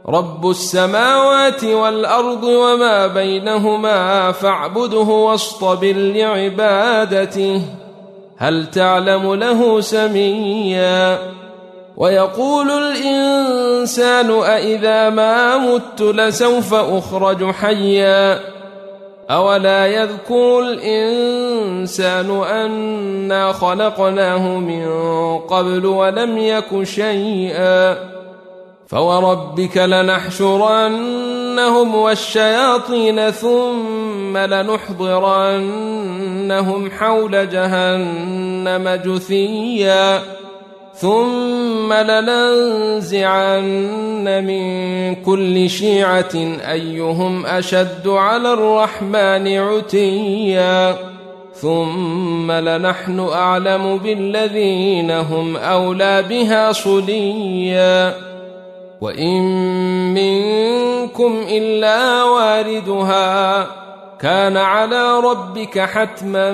رب السماوات والأرض وما بينهما فاعبده واصطبر لعبادته هل تعلم له سميا ويقول الإنسان أإذا ما مت لسوف أخرج حيا أولا يذكر الإنسان أنا خلقناه من قبل ولم يك شيئا فوربك لنحشرنهم والشياطين ثم لنحضرنهم حول جهنم جثيا ثم لننزعن من كل شيعة أيهم أشد على الرحمن عتيا ثم لنحن أعلم بالذين هم أولى بها صليا وإن منكم إلا واردها كان على ربك حتما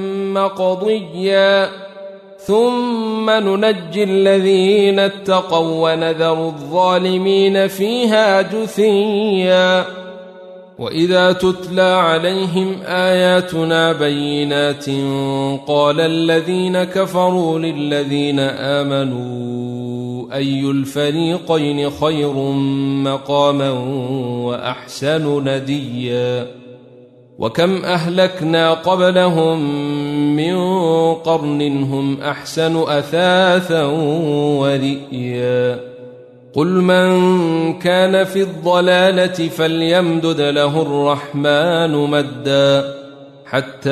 مقضيا ثم ننجي الذين اتقوا ونذر الظالمين فيها جثيا وإذا تتلى عليهم آياتنا بينات قال الذين كفروا للذين آمنوا أي الفريقين خير مقاما وأحسن نديا وكم أهلكنا قبلهم من قرن هم أحسن أثاثا ورئيا قل من كان في الضلالة فليمدد له الرحمن مدا حتى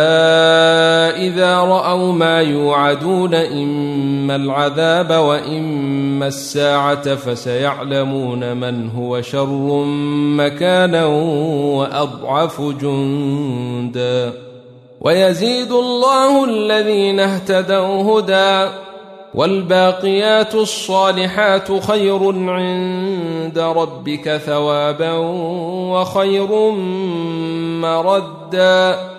إذا رأوا ما يوعدون إما العذاب وإما الساعة فسيعلمون من هو شر مكانا وأضعف جندا ويزيد الله الذين اهتدوا هدى والباقيات الصالحات خير عند ربك ثوابا وخير مردا